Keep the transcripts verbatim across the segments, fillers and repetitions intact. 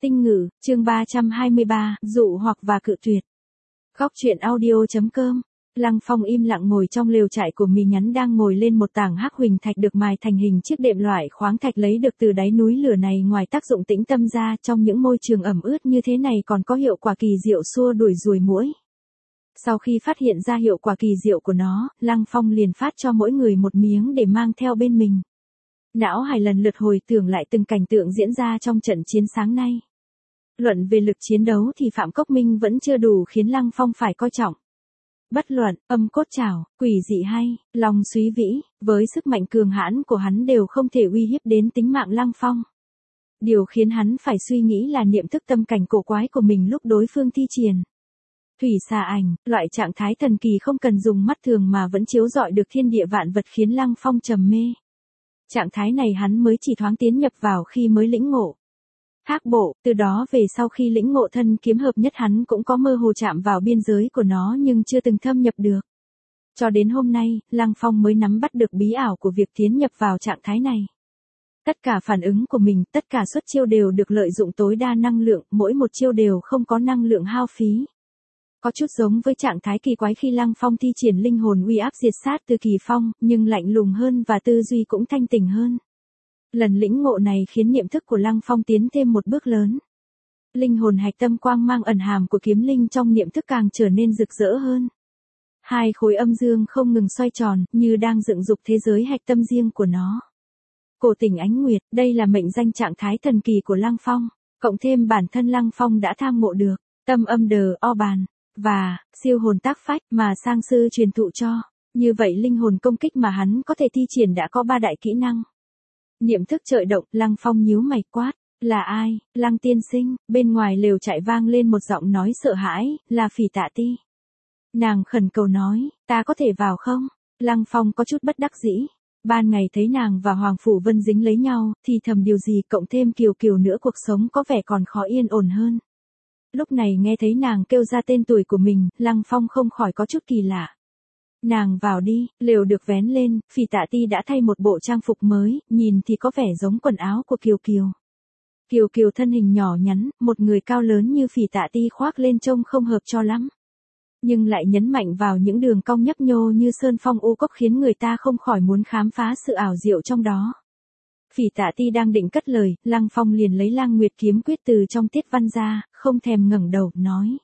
Tinh ngữ, chương ba trăm hai mươi ba, dụ hoặc và cự tuyệt. Góc truyện audio.com. Lăng Phong im lặng ngồi trong lều trại của mì nhắn đang ngồi lên một tảng hắc huỳnh thạch được mài thành hình chiếc đệm loại khoáng thạch lấy được từ đáy núi lửa này. Ngoài tác dụng tĩnh tâm ra, trong những môi trường ẩm ướt như thế này còn có hiệu quả kỳ diệu xua đuổi ruồi muỗi. Sau khi phát hiện ra hiệu quả kỳ diệu của nó, Lăng Phong liền phát cho mỗi người một miếng để mang theo bên mình. Não hải lần lượt hồi tưởng lại từng cảnh tượng diễn ra trong trận chiến sáng nay. Luận về lực chiến đấu thì Phạm Cốc Minh vẫn chưa đủ khiến Lăng Phong phải coi trọng. Bất luận, âm cốt trảo, quỷ dị hay, long súy vĩ, với sức mạnh cường hãn của hắn đều không thể uy hiếp đến tính mạng Lăng Phong. Điều khiến hắn phải suy nghĩ là niệm thức tâm cảnh cổ quái của mình lúc đối phương thi triển. Thủy xà ảnh, loại trạng thái thần kỳ không cần dùng mắt thường mà vẫn chiếu rọi được thiên địa vạn vật khiến Lăng Phong trầm mê. Trạng thái này hắn mới chỉ thoáng tiến nhập vào khi mới lĩnh ngộ. Thác bộ, từ đó về sau khi lĩnh ngộ thân kiếm hợp nhất hắn cũng có mơ hồ chạm vào biên giới của nó nhưng chưa từng thâm nhập được. Cho đến hôm nay, Lăng Phong mới nắm bắt được bí ảo của việc tiến nhập vào trạng thái này. Tất cả phản ứng của mình, tất cả xuất chiêu đều được lợi dụng tối đa năng lượng, mỗi một chiêu đều không có năng lượng hao phí. Có chút giống với trạng thái kỳ quái khi Lăng Phong thi triển linh hồn uy áp diệt sát từ Kỳ Phong, nhưng lạnh lùng hơn và tư duy cũng thanh tỉnh hơn. Lần lĩnh ngộ này khiến niệm thức của Lăng Phong tiến thêm một bước lớn. Linh hồn hạch tâm quang mang ẩn hàm của kiếm linh trong niệm thức càng trở nên rực rỡ hơn. Hai khối âm dương không ngừng xoay tròn, như đang dựng dục thế giới hạch tâm riêng của nó. Cổ Tình Ánh Nguyệt, đây là mệnh danh trạng thái thần kỳ của Lăng Phong, cộng thêm bản thân Lăng Phong đã tham ngộ được, tâm âm đờ o bàn, và siêu hồn tác phách mà sang sư truyền thụ cho. Như vậy linh hồn công kích mà hắn có thể thi triển đã có ba đại kỹ năng. Niệm thức chợi động, Lăng Phong nhíu mày quát, là ai? Lăng tiên sinh. Bên ngoài lều trại vang lên một giọng nói sợ hãi, là Phỉ Tạ Ti. Nàng khẩn cầu nói, ta có thể vào không? Lăng Phong có chút bất đắc dĩ. Ban ngày thấy nàng và Hoàng Phủ Vân dính lấy nhau, thì thầm điều gì cộng thêm Kiều Kiều nữa cuộc sống có vẻ còn khó yên ổn hơn. Lúc này nghe thấy nàng kêu ra tên tuổi của mình, Lăng Phong không khỏi có chút kỳ lạ. Nàng vào đi, lều được vén lên, Phỉ Tạ Ti đã thay một bộ trang phục mới, nhìn thì có vẻ giống quần áo của Kiều Kiều. Kiều Kiều thân hình nhỏ nhắn, một người cao lớn như Phỉ Tạ Ti khoác lên trông không hợp cho lắm. Nhưng lại nhấn mạnh vào những đường cong nhấp nhô như sơn phong u cốc khiến người ta không khỏi muốn khám phá sự ảo diệu trong đó. Phỉ Tạ Ti đang định cất lời, Lăng Phong liền lấy Lang Nguyệt kiếm quyết từ trong tiết văn ra, không thèm ngẩng đầu, nói.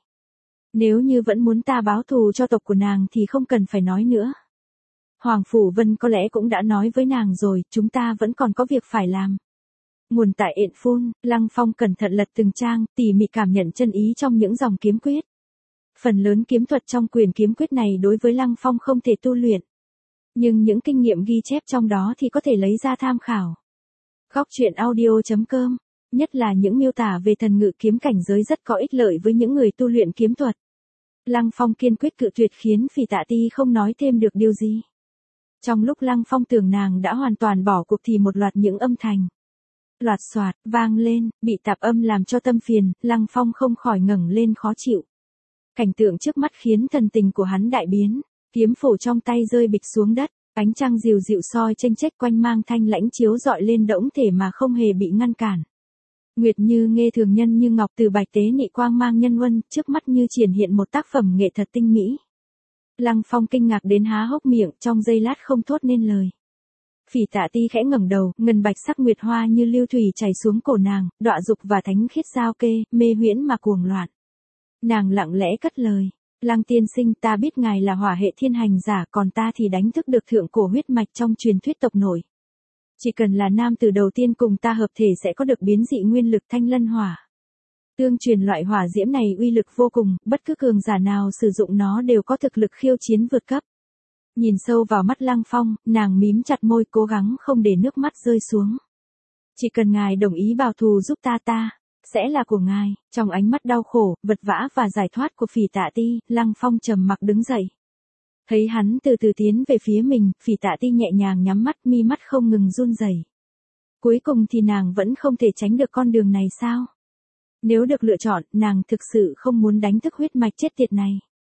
Nếu như vẫn muốn ta báo thù cho tộc của nàng thì không cần phải nói nữa. Hoàng Phủ Vân có lẽ cũng đã nói với nàng rồi, chúng ta vẫn còn có việc phải làm. Nguồn tại Yện Phun, Lăng Phong cẩn thận lật từng trang, tỉ mỉ cảm nhận chân ý trong những dòng kiếm quyết. Phần lớn kiếm thuật trong quyền kiếm quyết này đối với Lăng Phong không thể tu luyện. Nhưng những kinh nghiệm ghi chép trong đó thì có thể lấy ra tham khảo. Góc truyện audio.com, nhất là những miêu tả về thần ngự kiếm cảnh giới rất có ích lợi với những người tu luyện kiếm thuật. Lăng Phong kiên quyết cự tuyệt khiến Phỉ Tạ Ti không nói thêm được điều gì. Trong lúc Lăng Phong tưởng nàng đã hoàn toàn bỏ cuộc thì một loạt những âm thanh loạt xoạt vang lên, bị tạp âm làm cho tâm phiền, Lăng Phong không khỏi ngẩng lên khó chịu. Cảnh tượng trước mắt khiến thần tình của hắn đại biến, kiếm phổ trong tay rơi bịch xuống đất. Ánh trăng dịu dịu soi chênh chếch quanh mang thanh lãnh chiếu dọi lên đẫng thể mà không hề bị ngăn cản. Nguyệt Như nghe thường nhân như ngọc từ bạch tế nị quang mang nhân huân, trước mắt như triển hiện một tác phẩm nghệ thuật tinh mỹ. Lăng Phong kinh ngạc đến há hốc miệng, trong giây lát không thốt nên lời. Phỉ Tạ Ti khẽ ngẩng đầu, ngân bạch sắc nguyệt hoa như lưu thủy chảy xuống cổ nàng, đọa dục và thánh khiết giao kê, mê huyễn mà cuồng loạn. Nàng lặng lẽ cất lời. Lăng tiên sinh, ta biết ngài là hỏa hệ thiên hành giả, còn ta thì đánh thức được thượng cổ huyết mạch trong truyền thuyết tộc nổi. Chỉ cần là nam tử đầu tiên cùng ta hợp thể sẽ có được biến dị nguyên lực thanh lân hỏa. Tương truyền loại hỏa diễm này uy lực vô cùng, bất cứ cường giả nào sử dụng nó đều có thực lực khiêu chiến vượt cấp. Nhìn sâu vào mắt Lăng Phong, nàng mím chặt môi cố gắng không để nước mắt rơi xuống. Chỉ cần ngài đồng ý bảo thù giúp ta ta. Sẽ là của ngài. Trong ánh mắt đau khổ, vật vã và giải thoát của Phỉ Tạ Ti, Lăng Phong trầm mặc đứng dậy. Thấy hắn từ từ tiến về phía mình, Phỉ Tạ Ti nhẹ nhàng nhắm mắt, mi mắt không ngừng run rẩy. Cuối cùng thì nàng vẫn không thể tránh được con đường này sao? Nếu được lựa chọn, nàng thực sự không muốn đánh thức huyết mạch chết tiệt này.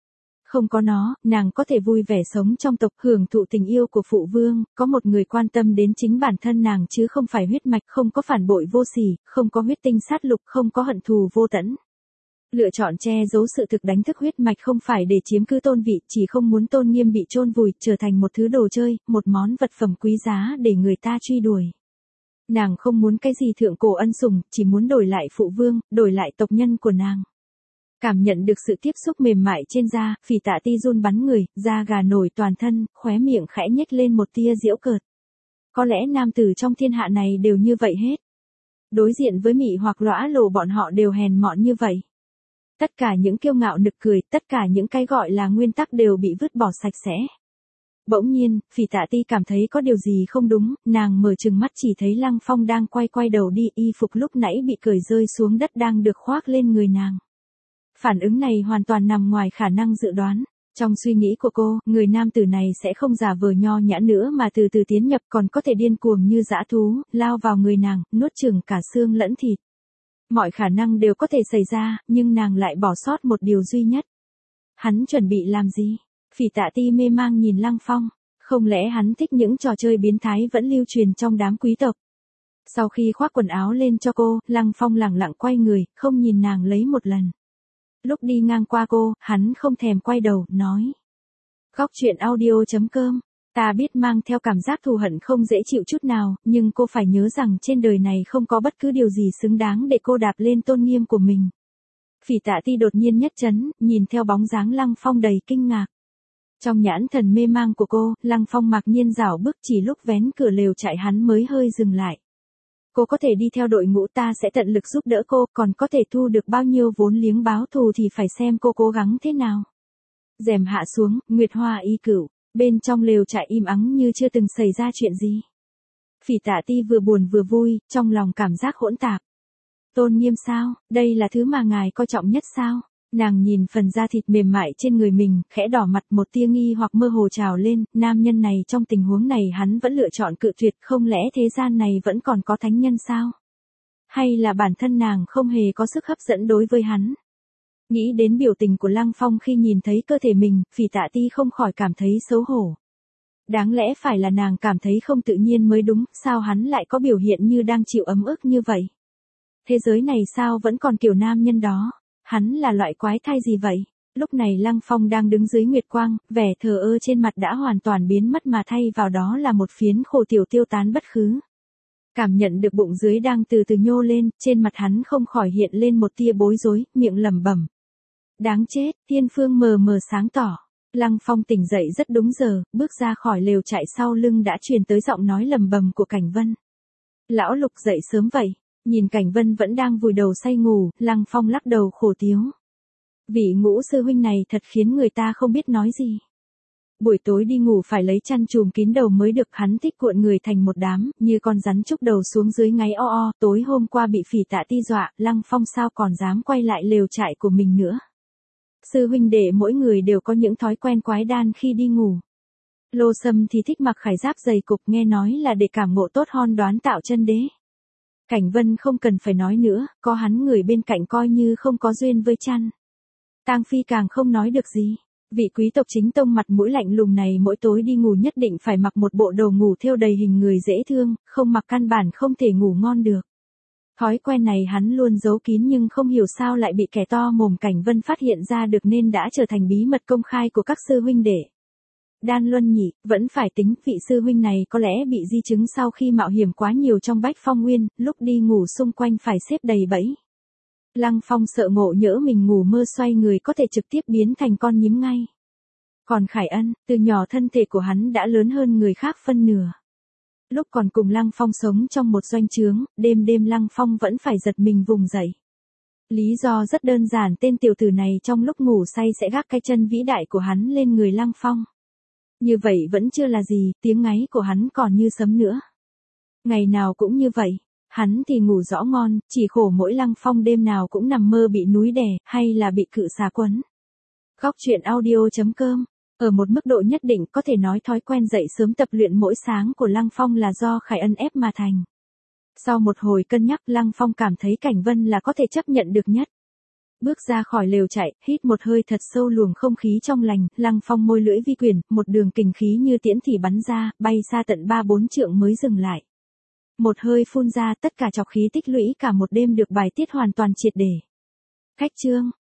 Không có nó, nàng có thể vui vẻ sống trong tộc, hưởng thụ tình yêu của phụ vương, có một người quan tâm đến chính bản thân nàng chứ không phải huyết mạch, không có phản bội vô sỉ, không có huyết tinh sát lục, không có hận thù vô tận. Lựa chọn che giấu sự thực đánh thức huyết mạch không phải để chiếm cứ tôn vị, chỉ không muốn tôn nghiêm bị chôn vùi, trở thành một thứ đồ chơi, một món vật phẩm quý giá để người ta truy đuổi. Nàng không muốn cái gì thượng cổ ân sủng, chỉ muốn đổi lại phụ vương, đổi lại tộc nhân của nàng. Cảm nhận được sự tiếp xúc mềm mại trên da, Phỉ Tạ Ti run bắn người, da gà nổi toàn thân, khóe miệng khẽ nhếch lên một tia giễu cợt. Có lẽ nam tử trong thiên hạ này đều như vậy hết. Đối diện với mị hoặc lõa lồ bọn họ đều hèn mọn như vậy. Tất cả những kiêu ngạo nực cười, tất cả những cái gọi là nguyên tắc đều bị vứt bỏ sạch sẽ. Bỗng nhiên, Phỉ Tạ Ti cảm thấy có điều gì không đúng, nàng mở trừng mắt chỉ thấy Lăng Phong đang quay quay đầu đi, y phục lúc nãy bị cởi rơi xuống đất đang được khoác lên người nàng. Phản ứng này hoàn toàn nằm ngoài khả năng dự đoán. Trong suy nghĩ của cô, người nam tử này sẽ không giả vờ nho nhã nữa mà từ từ tiến nhập, còn có thể điên cuồng như dã thú, lao vào người nàng, nuốt chửng cả xương lẫn thịt. Mọi khả năng đều có thể xảy ra, nhưng nàng lại bỏ sót một điều duy nhất. Hắn chuẩn bị làm gì? Phỉ Tạ Ti mê mang nhìn Lăng Phong. Không lẽ hắn thích những trò chơi biến thái vẫn lưu truyền trong đám quý tộc? Sau khi khoác quần áo lên cho cô, Lăng Phong lẳng lặng quay người, không nhìn nàng lấy một lần. Lúc đi ngang qua cô, hắn không thèm quay đầu, nói. Góc truyện audio chấm com. Ta biết mang theo cảm giác thù hận không dễ chịu chút nào, nhưng cô phải nhớ rằng trên đời này không có bất cứ điều gì xứng đáng để cô đạp lên tôn nghiêm của mình. Phỉ Tạ Ti đột nhiên nhất chấn, nhìn theo bóng dáng Lăng Phong đầy kinh ngạc. Trong nhãn thần mê mang của cô, Lăng Phong mặc nhiên rảo bước, chỉ lúc vén cửa lều trại hắn mới hơi dừng lại. Cô có thể đi theo đội ngũ, ta sẽ tận lực giúp đỡ cô, còn có thể thu được bao nhiêu vốn liếng báo thù thì phải xem cô cố gắng thế nào. Rèm hạ xuống, Nguyệt Hoa y cửu, bên trong lều trại im ắng như chưa từng xảy ra chuyện gì. Phỉ Tạ Ti vừa buồn vừa vui, trong lòng cảm giác hỗn tạp. Tôn nghiêm sao, đây là thứ mà ngài coi trọng nhất sao? Nàng nhìn phần da thịt mềm mại trên người mình, khẽ đỏ mặt, một tia nghi hoặc mơ hồ trào lên, nam nhân này trong tình huống này hắn vẫn lựa chọn cự tuyệt, không lẽ thế gian này vẫn còn có thánh nhân sao? Hay là bản thân nàng không hề có sức hấp dẫn đối với hắn? Nghĩ đến biểu tình của Lăng Phong khi nhìn thấy cơ thể mình, Phỉ Tạ Ti không khỏi cảm thấy xấu hổ. Đáng lẽ phải là nàng cảm thấy không tự nhiên mới đúng, sao hắn lại có biểu hiện như đang chịu ấm ức như vậy? Thế giới này sao vẫn còn kiểu nam nhân đó? Hắn là loại quái thai gì vậy? Lúc này Lăng Phong đang đứng dưới nguyệt quang, vẻ thờ ơ trên mặt đã hoàn toàn biến mất mà thay vào đó là một phiến khổ tiểu tiêu tán bất khứ. Cảm nhận được bụng dưới đang từ từ nhô lên, trên mặt hắn không khỏi hiện lên một tia bối rối, miệng lẩm bẩm. Đáng chết, thiên phương mờ mờ sáng tỏ. Lăng Phong tỉnh dậy rất đúng giờ, bước ra khỏi lều trại, sau lưng đã truyền tới giọng nói lẩm bẩm của Cảnh Vân. Lão Lục dậy sớm vậy. Nhìn Cảnh Vân vẫn đang vùi đầu say ngủ, Lăng Phong lắc đầu khổ tiếu. Vị Ngũ sư huynh này thật khiến người ta không biết nói gì. Buổi tối đi ngủ phải lấy chăn trùm kín đầu mới được, hắn thích cuộn người thành một đám, như con rắn trúc đầu xuống dưới ngáy o o. Tối hôm qua bị Phỉ Tạ Ti dọa, Lăng Phong sao còn dám quay lại lều trại của mình nữa. Sư huynh đệ mỗi người đều có những thói quen quái đan khi đi ngủ. Lô Sâm thì thích mặc khải giáp dày cục, nghe nói là để cảm ngộ tốt hon đoán tạo chân đế. Cảnh Vân không cần phải nói nữa, có hắn người bên cạnh coi như không có duyên với chăn. Tang Phi càng không nói được gì. Vị quý tộc chính tông mặt mũi lạnh lùng này mỗi tối đi ngủ nhất định phải mặc một bộ đồ ngủ thêu đầy hình người dễ thương, không mặc căn bản không thể ngủ ngon được. Thói quen này hắn luôn giấu kín nhưng không hiểu sao lại bị kẻ to mồm Cảnh Vân phát hiện ra được nên đã trở thành bí mật công khai của các sư huynh đệ. Đan Luân nhỉ, vẫn phải tính, vị sư huynh này có lẽ bị di chứng sau khi mạo hiểm quá nhiều trong Bách Phong Nguyên, lúc đi ngủ xung quanh phải xếp đầy bẫy. Lăng Phong sợ ngộ nhỡ mình ngủ mơ xoay người có thể trực tiếp biến thành con nhím ngay. Còn Khải Ân, từ nhỏ thân thể của hắn đã lớn hơn người khác phân nửa. Lúc còn cùng Lăng Phong sống trong một doanh trướng, đêm đêm Lăng Phong vẫn phải giật mình vùng dậy. Lý do rất đơn giản, tên tiểu tử này trong lúc ngủ say sẽ gác cái chân vĩ đại của hắn lên người Lăng Phong. Như vậy vẫn chưa là gì, tiếng ngáy của hắn còn như sấm nữa. Ngày nào cũng như vậy, hắn thì ngủ rõ ngon, chỉ khổ mỗi Lăng Phong đêm nào cũng nằm mơ bị núi đè, hay là bị cự xà quấn. Góc truyện audio chấm com. Ở một mức độ nhất định có thể nói thói quen dậy sớm tập luyện mỗi sáng của Lăng Phong là do Khải Ân ép mà thành. Sau một hồi cân nhắc, Lăng Phong cảm thấy Cảnh Vân là có thể chấp nhận được nhất. Bước ra khỏi lều chạy, hít một hơi thật sâu luồng không khí trong lành, Lăng Phong môi lưỡi vi quyển, một đường kình khí như tiễn thì bắn ra, bay xa tận ba bốn trượng mới dừng lại. Một hơi phun ra, tất cả trọc khí tích lũy cả một đêm được bài tiết hoàn toàn triệt để. Khách chương